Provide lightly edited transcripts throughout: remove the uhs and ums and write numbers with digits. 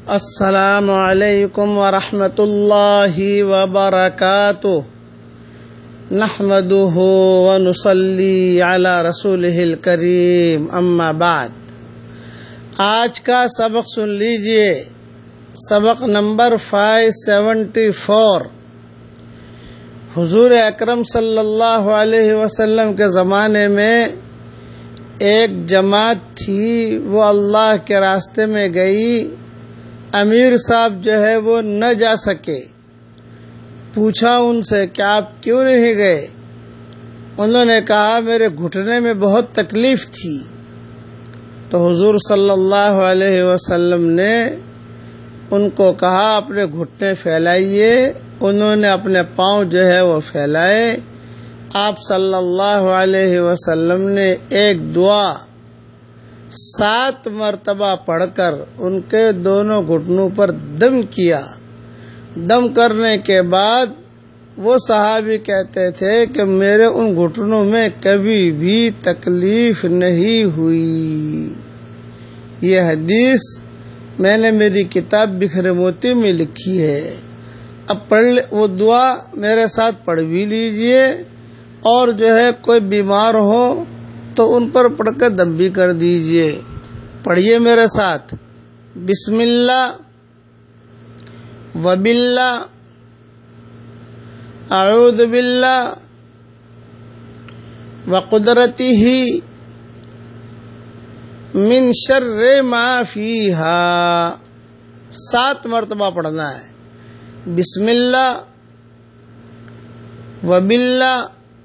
السلام علیکم ورحمۃ اللہ وبرکاتہ نحمده ونصلی علی رسولہ الکریم اما بعد۔ آج کا سبق سن لیجئے، سبق نمبر 574۔ حضور اکرم صلی اللہ علیہ وسلم کے زمانے میں ایک جماعت تھی، وہ اللہ کے راستے میں گئی۔ امیر صاحب جو ہے وہ نہ جا سکے۔ پوچھا ان سے کہ آپ کیوں نہیں گئے؟ انہوں نے کہا میرے گھٹنے میں بہت تکلیف تھی۔ تو حضور صلی اللہ علیہ وسلم نے ان کو کہا اپنے گھٹنے پھیلائیے۔ انہوں نے اپنے پاؤں جو ہے وہ پھیلائے۔ آپ صلی اللہ علیہ وسلم نے ایک دعا 7 مرتبہ پڑھ کر ان کے دونوں گھٹنوں پر دم کیا۔ دم کرنے کے بعد وہ صحابی کہتے تھے کہ میرے ان گھٹنوں میں کبھی بھی تکلیف نہیں ہوئی۔ یہ حدیث میں نے میری کتاب بکھرے موتی میں لکھی ہے۔ اب وہ دعا میرے ساتھ پڑھ بھی لیجئے، اور جو ہے کوئی بیمار ہو تو ان پر پڑھ کر دم بھی کر دیجئے۔ پڑھیے میرے ساتھ، بسم اللہ وباللہ اعوذ باللہ وقدرتہ من شر ما فیہا۔ 7 مرتبہ پڑھنا ہے۔ بسم اللہ وباللہ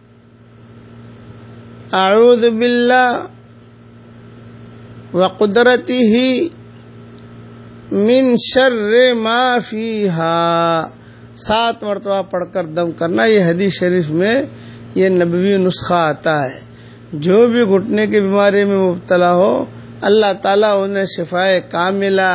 اعوذ باللہ وقدرتہ من شر ما فیہا۔ 7 مرتبہ پڑھ کر دم کرنا۔ یہ حدیث شریف میں یہ نبوی نسخہ آتا ہے۔ جو بھی گھٹنے کی بیماری میں مبتلا ہو، اللہ تعالیٰ انہیں شفائے کاملہ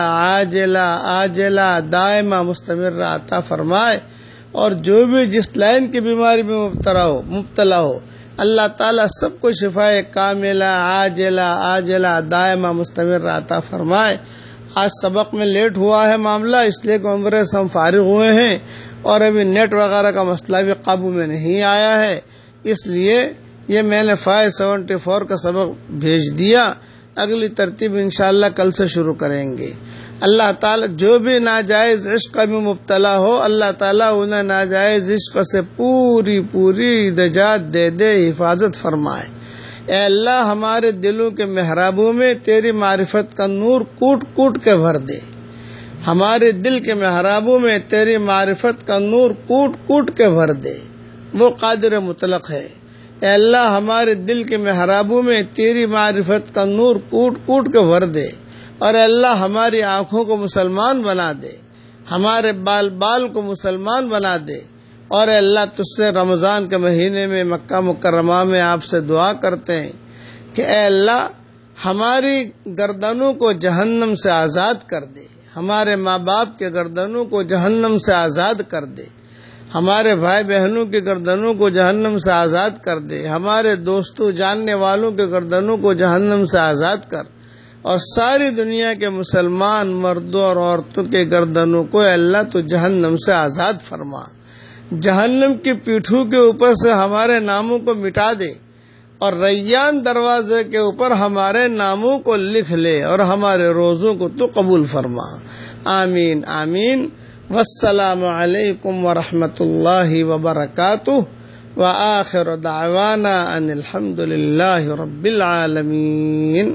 عاجلہ دائمہ مستمرہ عطا فرمائے، اور جو بھی جس لائن کی بیماری میں مبتلا ہو اللہ تعالیٰ سب کو شفائے کاملہ عاجلہ دائمہ مستمرہ عطا فرمائے۔ آج سبق میں لیٹ ہوا ہے معاملہ، اس لیے کہ عمرے سے ہم فارغ ہوئے ہیں اور ابھی نیٹ وغیرہ کا مسئلہ بھی قابو میں نہیں آیا ہے، اس لیے یہ میں نے 574 کا سبق بھیج دیا۔ اگلی ترتیب انشاءاللہ کل سے شروع کریں گے۔ اللہ تعالیٰ جو بھی ناجائز عشق میں مبتلا ہو، اللہ تعالیٰ انہیں ناجائز عشق سے پوری نجات دے دے، حفاظت فرمائے۔ اے اللہ ہمارے دلوں کے محرابوں میں تیری معرفت کا نور کوٹ کے بھر دے۔ ہمارے دل کے محرابوں میں تیری معرفت کا نور کوٹ کے بھر دے، وہ قادر مطلق ہے۔ اے اللہ ہمارے دل کے محرابوں میں تیری معرفت کا نور کوٹ کے بھر دے، اور اللہ ہماری آنکھوں کو مسلمان بنا دے، ہمارے بال کو مسلمان بنا دے۔ اور اللہ تجھ سے رمضان کے مہینے میں مکہ مکرمہ میں آپ سے دعا کرتے ہیں کہ اے اللہ ہماری گردنوں کو جہنم سے آزاد کر دے، ہمارے ماں باپ کے گردنوں کو جہنم سے آزاد کر دے، ہمارے بھائی بہنوں کی گردنوں کو جہنم سے آزاد کر دے، ہمارے دوستوں جاننے والوں کے گردنوں کو جہنم سے آزاد کر، اور ساری دنیا کے مسلمان مردوں اور عورتوں کے گردنوں کو اے اللہ تو جہنم سے آزاد فرما۔ جہنم کی پیٹھوں کے اوپر سے ہمارے ناموں کو مٹا دے، اور ریان دروازے کے اوپر ہمارے ناموں کو لکھ لے، اور ہمارے روزوں کو تو قبول فرما۔ آمین آمین۔ والسلام علیکم ورحمۃ اللہ وبرکاتہ، وآخر دعوانا ان الحمد للہ رب العالمین۔